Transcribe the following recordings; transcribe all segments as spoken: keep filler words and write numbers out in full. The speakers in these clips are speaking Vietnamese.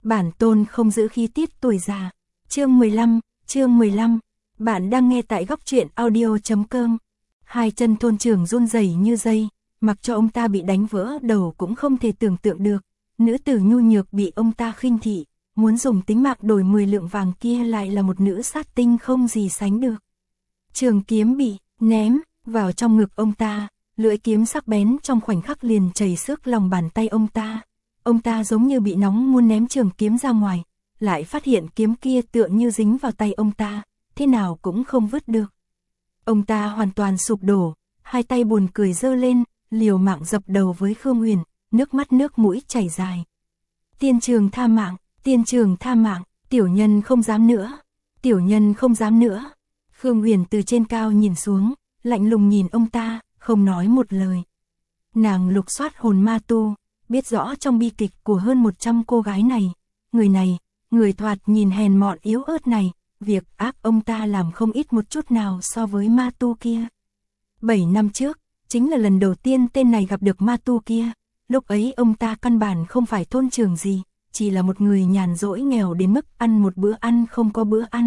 bản tôn không giữ khí tiết tuổi già. Chương mười lăm, chương mười lăm. Bạn đang nghe tại góc truyện audio chấm com. Hai chân thôn trưởng run rẩy như dây, mặc cho ông ta bị đánh vỡ đầu cũng không thể tưởng tượng được. Nữ tử nhu nhược bị ông ta khinh thị, muốn dùng tính mạng đổi mười lượng vàng kia lại là một nữ sát tinh không gì sánh được. Trường kiếm bị ném vào trong ngực ông ta, lưỡi kiếm sắc bén trong khoảnh khắc liền chảy xước lòng bàn tay ông ta. Ông ta giống như bị nóng muốn ném trường kiếm ra ngoài, lại phát hiện kiếm kia tựa như dính vào tay ông ta, thế nào cũng không vứt được. Ông ta hoàn toàn sụp đổ, hai tay buồn cười giơ lên, liều mạng dập đầu với Khương Huyền, nước mắt nước mũi chảy dài. Tiên trường tha mạng, tiên trường tha mạng, tiểu nhân không dám nữa, tiểu nhân không dám nữa. Khương Huyền từ trên cao nhìn xuống, lạnh lùng nhìn ông ta, không nói một lời. Nàng lục soát hồn ma tu, biết rõ trong bi kịch của hơn một trăm cô gái này, người này, người thoạt nhìn hèn mọn yếu ớt này, việc ác ông ta làm không ít một chút nào so với ma tu kia. Bảy năm trước, chính là lần đầu tiên tên này gặp được ma tu kia, lúc ấy ông ta căn bản không phải thôn trưởng gì, chỉ là một người nhàn rỗi nghèo đến mức ăn một bữa ăn không có bữa ăn.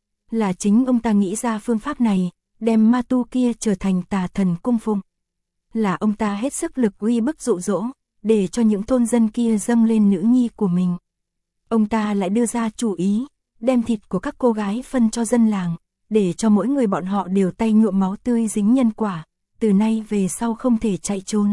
Là chính ông ta nghĩ ra phương pháp này, đem ma tu kia trở thành tà thần cung phụng. Là ông ta hết sức lực uy bức dụ dỗ, để cho những thôn dân kia dâng lên nữ nhi của mình. Ông ta lại đưa ra chủ ý, đem thịt của các cô gái phân cho dân làng, để cho mỗi người bọn họ đều tay nhuộm máu tươi dính nhân quả, từ nay về sau không thể chạy trốn.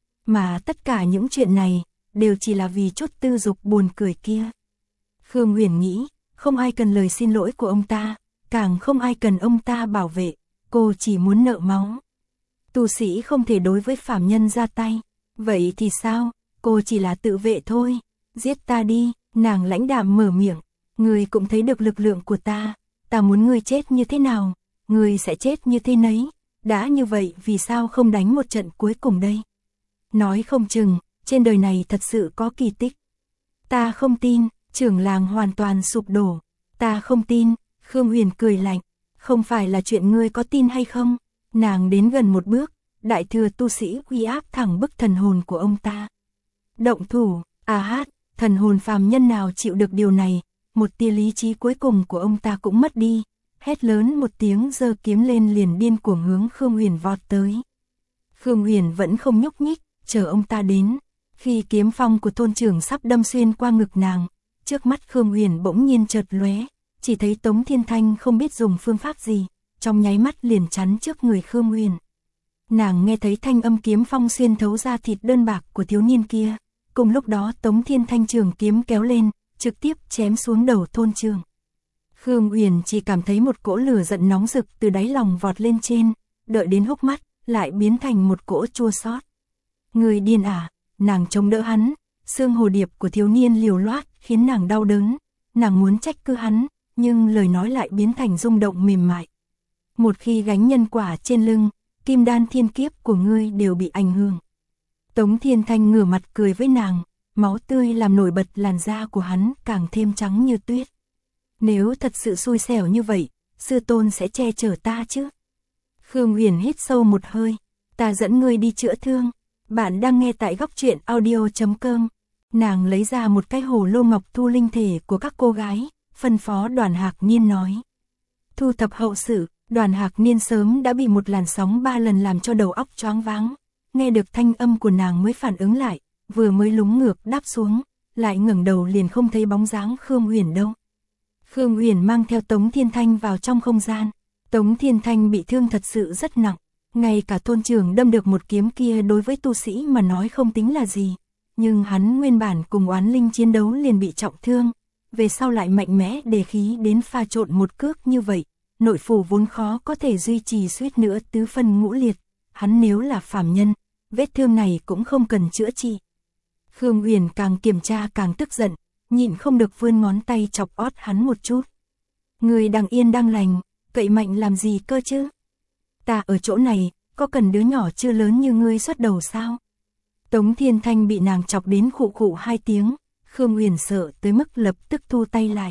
Mà tất cả những chuyện này, đều chỉ là vì chút tư dục buồn cười kia. Khương Huyền nghĩ, không ai cần lời xin lỗi của ông ta, càng không ai cần ông ta bảo vệ, cô chỉ muốn nợ máu. Tu sĩ không thể đối với phàm nhân ra tay, vậy thì sao, cô chỉ là tự vệ thôi, giết ta đi, nàng lãnh đạm mở miệng, ngươi cũng thấy được lực lượng của ta, ta muốn ngươi chết như thế nào, ngươi sẽ chết như thế nấy, đã như vậy vì sao không đánh một trận cuối cùng đây. Nói không chừng, trên đời này thật sự có kỳ tích. Ta không tin, trưởng làng hoàn toàn sụp đổ, ta không tin. Khương Huyền cười lạnh, không phải là chuyện ngươi có tin hay không. Nàng đến gần một bước, đại thừa tu sĩ uy áp thẳng bức thần hồn của ông ta. Động thủ, à hát, thần hồn phàm nhân nào chịu được điều này, một tia lý trí cuối cùng của ông ta cũng mất đi, hét lớn một tiếng giơ kiếm lên liền điên cuồng hướng Khương Huyền vọt tới. Khương Huyền vẫn không nhúc nhích, chờ ông ta đến, khi kiếm phong của thôn trưởng sắp đâm xuyên qua ngực nàng, trước mắt Khương Huyền bỗng nhiên chợt lóe. Chỉ thấy Tống Thiên Thanh không biết dùng phương pháp gì, trong nháy mắt liền chắn trước người Khương Huyền. Nàng nghe thấy thanh âm kiếm phong xuyên thấu ra thịt đơn bạc của thiếu niên kia, cùng lúc đó Tống Thiên Thanh trường kiếm kéo lên, trực tiếp chém xuống đầu thôn trưởng. Khương Huyền chỉ cảm thấy một cỗ lửa giận nóng rực từ đáy lòng vọt lên trên, đợi đến hốc mắt, lại biến thành một cỗ chua xót. Người điên à, nàng chống đỡ hắn, xương hồ điệp của thiếu niên liều loát khiến nàng đau đớn, nàng muốn trách cứ hắn, nhưng lời nói lại biến thành rung động mềm mại. Một khi gánh nhân quả trên lưng, kim đan thiên kiếp của ngươi đều bị ảnh hưởng. Tống Thiên Thanh ngửa mặt cười với nàng, máu tươi làm nổi bật làn da của hắn càng thêm trắng như tuyết. Nếu thật sự xui xẻo như vậy, sư tôn sẽ che chở ta chứ? Khương Huyền hít sâu một hơi, ta dẫn ngươi đi chữa thương. Bạn đang nghe tại góc truyện audio chấm com. Nàng lấy ra một cái hồ lô ngọc thu linh thể của các cô gái, phân phó Đoàn Hạc Niên nói. Thu thập hậu sự, Đoàn Hạc Niên sớm đã bị một làn sóng ba lần làm cho đầu óc choáng váng. Nghe được thanh âm của nàng mới phản ứng lại, vừa mới lúng ngược đáp xuống, lại ngẩng đầu liền không thấy bóng dáng Khương Huyền đâu. Khương Huyền mang theo Tống Thiên Thanh vào trong không gian. Tống Thiên Thanh bị thương thật sự rất nặng, ngay cả thôn trưởng đâm được một kiếm kia đối với tu sĩ mà nói không tính là gì. Nhưng hắn nguyên bản cùng oán linh chiến đấu liền bị trọng thương, về sau lại mạnh mẽ đề khí đến pha trộn một cước như vậy, nội phủ vốn khó có thể duy trì suýt nữa tứ phân ngũ liệt, hắn nếu là phàm nhân, vết thương này cũng không cần chữa trị. Khương Huyền càng kiểm tra càng tức giận, nhịn không được vươn ngón tay chọc ót hắn một chút. Người đang yên đang lành, cậy mạnh làm gì cơ chứ? Ta ở chỗ này, có cần đứa nhỏ chưa lớn như ngươi xuất đầu sao? Tống Thiên Thanh bị nàng chọc đến khụ khụ hai tiếng, Khương Huyền sợ tới mức lập tức thu tay lại.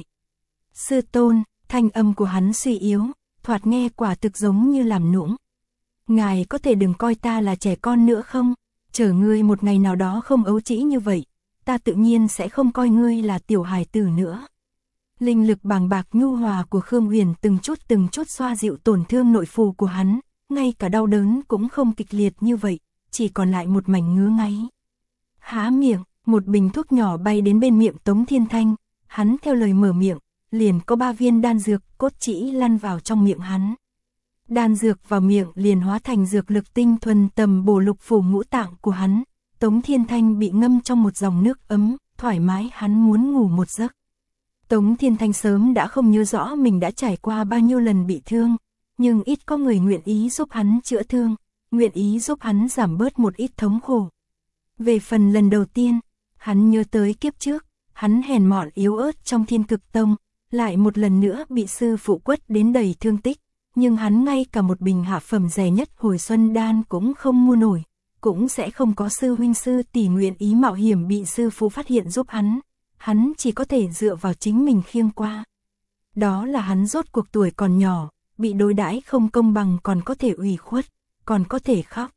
Sư tôn, thanh âm của hắn suy yếu, thoạt nghe quả thực giống như làm nũng. Ngài có thể đừng coi ta là trẻ con nữa không? Chờ ngươi một ngày nào đó không ấu trĩ như vậy, ta tự nhiên sẽ không coi ngươi là tiểu hài tử nữa. Linh lực bàng bạc nhu hòa của Khương Uyển từng chút từng chút xoa dịu tổn thương nội phủ của hắn, ngay cả đau đớn cũng không kịch liệt như vậy, chỉ còn lại một mảnh ngứa ngáy. Há miệng, một bình thuốc nhỏ bay đến bên miệng Tống Thiên Thanh, hắn theo lời mở miệng, liền có ba viên đan dược cốt chỉ lăn vào trong miệng hắn. Đan dược vào miệng liền hóa thành dược lực tinh thuần tầm bổ lục phủ ngũ tạng của hắn. Tống Thiên Thanh bị ngâm trong một dòng nước ấm, thoải mái hắn muốn ngủ một giấc. Tống Thiên Thanh sớm đã không nhớ rõ mình đã trải qua bao nhiêu lần bị thương, nhưng ít có người nguyện ý giúp hắn chữa thương, nguyện ý giúp hắn giảm bớt một ít thống khổ. Về phần lần đầu tiên, hắn nhớ tới kiếp trước, hắn hèn mọn yếu ớt trong Thiên Cực Tông, lại một lần nữa bị sư phụ quất đến đầy thương tích, nhưng hắn ngay cả một bình hạ phẩm rẻ nhất hồi xuân đan cũng không mua nổi, cũng sẽ không có sư huynh sư tỷ nguyện ý mạo hiểm bị sư phụ phát hiện giúp hắn, hắn chỉ có thể dựa vào chính mình khiêng qua. Đó là hắn rốt cuộc tuổi còn nhỏ, bị đối đãi không công bằng còn có thể ủy khuất, còn có thể khóc.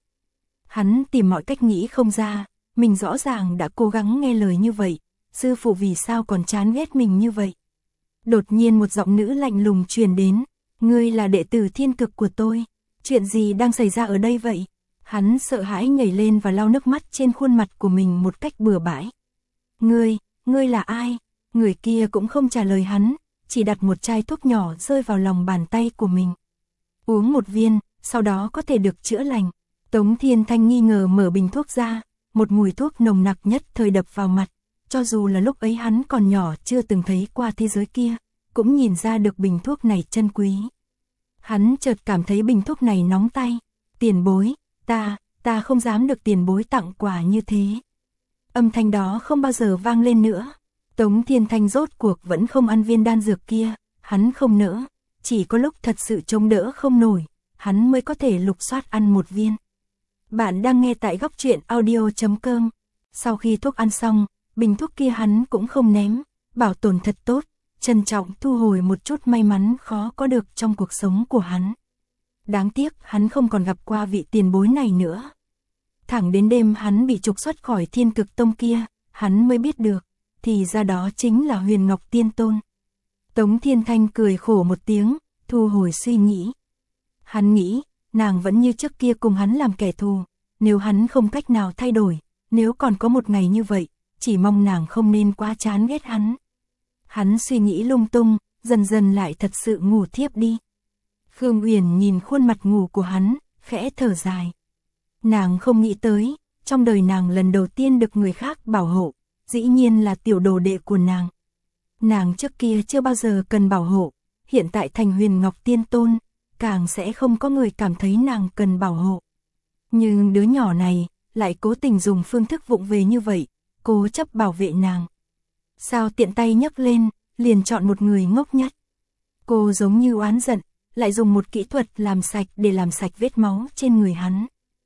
Hắn tìm mọi cách nghĩ không ra, mình rõ ràng đã cố gắng nghe lời như vậy, sư phụ vì sao còn chán ghét mình như vậy. Đột nhiên một giọng nữ lạnh lùng truyền đến, ngươi là đệ tử Thiên Cực của tôi, chuyện gì đang xảy ra ở đây vậy? Hắn sợ hãi nhảy lên và lau nước mắt trên khuôn mặt của mình một cách bừa bãi. Ngươi, ngươi là ai? Người kia cũng không trả lời hắn, chỉ đặt một chai thuốc nhỏ rơi vào lòng bàn tay của mình. Uống một viên, sau đó có thể được chữa lành. Tống Thiên Thanh nghi ngờ mở bình thuốc ra, một mùi thuốc nồng nặc nhất thời đập vào mặt. Cho dù là lúc ấy hắn còn nhỏ chưa từng thấy qua thế giới kia, cũng nhìn ra được bình thuốc này chân quý. Hắn chợt cảm thấy bình thuốc này nóng tay. Tiền bối, ta, ta không dám được tiền bối tặng quà như thế. Âm thanh đó không bao giờ vang lên nữa. Tống Thiên Thanh rốt cuộc vẫn không ăn viên đan dược kia, hắn không nỡ, chỉ có lúc thật sự chống đỡ không nổi, hắn mới có thể lục soát ăn một viên. Bạn đang nghe tại góc truyện audio chấm com. Sau khi thuốc ăn xong, bình thuốc kia hắn cũng không ném, bảo tồn thật tốt, trân trọng thu hồi một chút may mắn khó có được trong cuộc sống của hắn. Đáng tiếc hắn không còn gặp qua vị tiền bối này nữa. Thẳng đến đêm hắn bị trục xuất khỏi Thiên Cực Tông kia, hắn mới biết được, thì ra đó chính là Huyền Ngọc Tiên Tôn. Tống Thiên Thanh cười khổ một tiếng, thu hồi suy nghĩ. Hắn nghĩ, nàng vẫn như trước kia cùng hắn làm kẻ thù, nếu hắn không cách nào thay đổi, nếu còn có một ngày như vậy, chỉ mong nàng không nên quá chán ghét hắn. Hắn suy nghĩ lung tung, dần dần lại thật sự ngủ thiếp đi. Khương Uyển nhìn khuôn mặt ngủ của hắn, khẽ thở dài. Nàng không nghĩ tới, trong đời nàng lần đầu tiên được người khác bảo hộ, dĩ nhiên là tiểu đồ đệ của nàng. Nàng trước kia chưa bao giờ cần bảo hộ, hiện tại thành Huyền Ngọc Tiên Tôn, càng sẽ không có người cảm thấy nàng cần bảo hộ. Nhưng đứa nhỏ này, lại cố tình dùng phương thức vụng về như vậy, cố chấp bảo vệ nàng. Sao tiện tay nhấc lên, liền chọn một người ngốc nhất. Cô giống như oán giận, lại dùng một kỹ thuật làm sạch để làm sạch vết máu trên người hắn.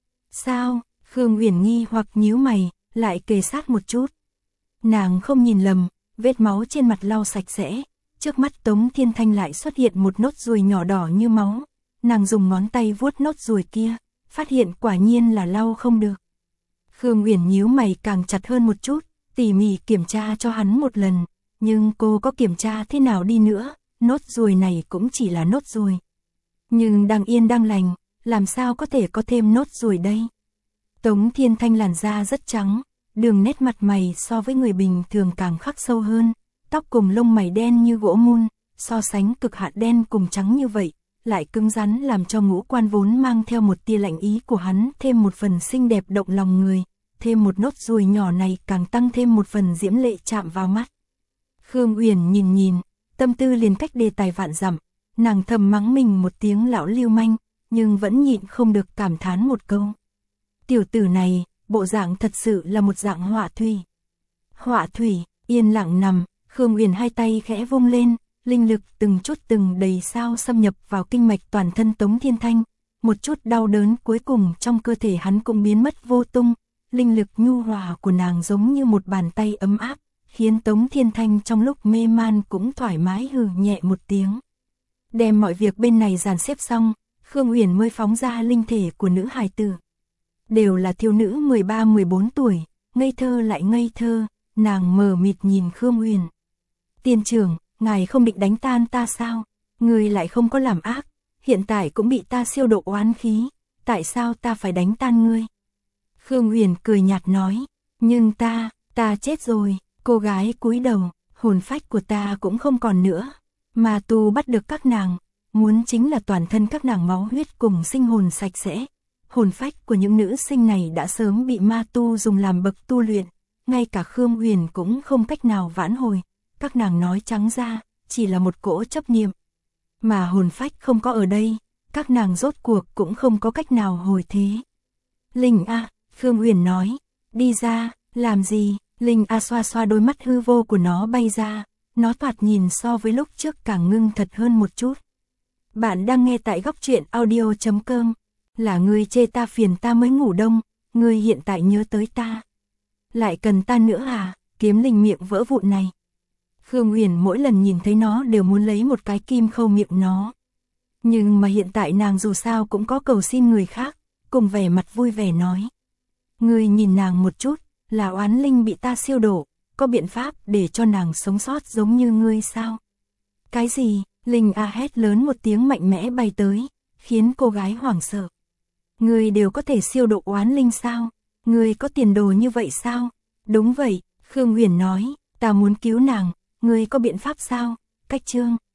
Sao? Khương Uyển nghi hoặc nhíu mày, lại kề sát một chút. Nàng không nhìn lầm, vết máu trên mặt lau sạch sẽ, trước mắt Tống Thiên Thanh lại xuất hiện một nốt ruồi nhỏ đỏ như máu. Nàng dùng ngón tay vuốt nốt ruồi kia, phát hiện quả nhiên là lau không được. Khương Uyển nhíu mày càng chặt hơn một chút, tỉ mỉ kiểm tra cho hắn một lần, nhưng cô có kiểm tra thế nào đi nữa, nốt ruồi này cũng chỉ là nốt ruồi. Nhưng đang yên đang lành, làm sao có thể có thêm nốt ruồi đây? Tống Thiên Thanh làn da rất trắng, đường nét mặt mày so với người bình thường càng khắc sâu hơn, tóc cùng lông mày đen như gỗ mun, so sánh cực hạn đen cùng trắng như vậy, lại cứng rắn làm cho ngũ quan vốn mang theo một tia lạnh ý của hắn thêm một phần xinh đẹp động lòng người, thêm một nốt ruồi nhỏ này càng tăng thêm một phần diễm lệ chạm vào mắt. Khương Uyển nhìn nhìn, tâm tư liền cách đề tài vạn dặm, nàng thầm mắng mình một tiếng lão lưu manh, nhưng vẫn nhịn không được cảm thán một câu. Tiểu tử này, bộ dạng thật sự là một dạng họa thủy. Họa thủy, yên lặng nằm, Khương Uyển hai tay khẽ vung lên, linh lực từng chút từng đầy sao xâm nhập vào kinh mạch toàn thân Tống Thiên Thanh, một chút đau đớn cuối cùng trong cơ thể hắn cũng biến mất vô tung, linh lực nhu hòa của nàng giống như một bàn tay ấm áp, khiến Tống Thiên Thanh trong lúc mê man cũng thoải mái hừ nhẹ một tiếng. Đem mọi việc bên này dàn xếp xong, Khương Uyển mới phóng ra linh thể của nữ hài tử. Đều là thiếu nữ mười ba mười bốn tuổi, ngây thơ lại ngây thơ, nàng mờ mịt nhìn Khương Huyền. Tiên trưởng, ngài không định đánh tan ta sao? Ngươi lại không có làm ác, hiện tại cũng bị ta siêu độ oán khí, tại sao ta phải đánh tan ngươi? Khương Huyền cười nhạt nói, nhưng ta, ta chết rồi. Cô gái cúi đầu, hồn phách của ta cũng không còn nữa. Ma tu bắt được các nàng, muốn chính là toàn thân các nàng máu huyết cùng sinh hồn sạch sẽ. Hồn phách của những nữ sinh này đã sớm bị ma tu dùng làm bậc tu luyện, ngay cả Khương Huyền cũng không cách nào vãn hồi. Các nàng nói trắng ra, chỉ là một cỗ chấp niệm. Mà hồn phách không có ở đây, các nàng rốt cuộc cũng không có cách nào hồi thế. Linh A, Khương Huyền nói, đi ra, làm gì? Linh A xoa xoa đôi mắt hư vô của nó bay ra, nó thoạt nhìn so với lúc trước càng ngưng thật hơn một chút. Bạn đang nghe tại góc truyện audio chấm com, là ngươi chê ta phiền ta mới ngủ đông, ngươi hiện tại nhớ tới ta. Lại cần ta nữa à, kiếm linh miệng vỡ vụn này. Khương Huyền mỗi lần nhìn thấy nó đều muốn lấy một cái kim khâu miệng nó. Nhưng mà hiện tại nàng dù sao cũng có cầu xin người khác, cùng vẻ mặt vui vẻ nói. Ngươi nhìn nàng một chút, là oán linh bị ta siêu độ, có biện pháp để cho nàng sống sót giống như ngươi sao? Cái gì? Linh A hét lớn một tiếng mạnh mẽ bay tới, khiến cô gái hoảng sợ. Ngươi đều có thể siêu độ oán linh sao? Ngươi có tiền đồ như vậy sao? Đúng vậy, Khương Huyền nói, ta muốn cứu nàng, ngươi có biện pháp sao? Cách chương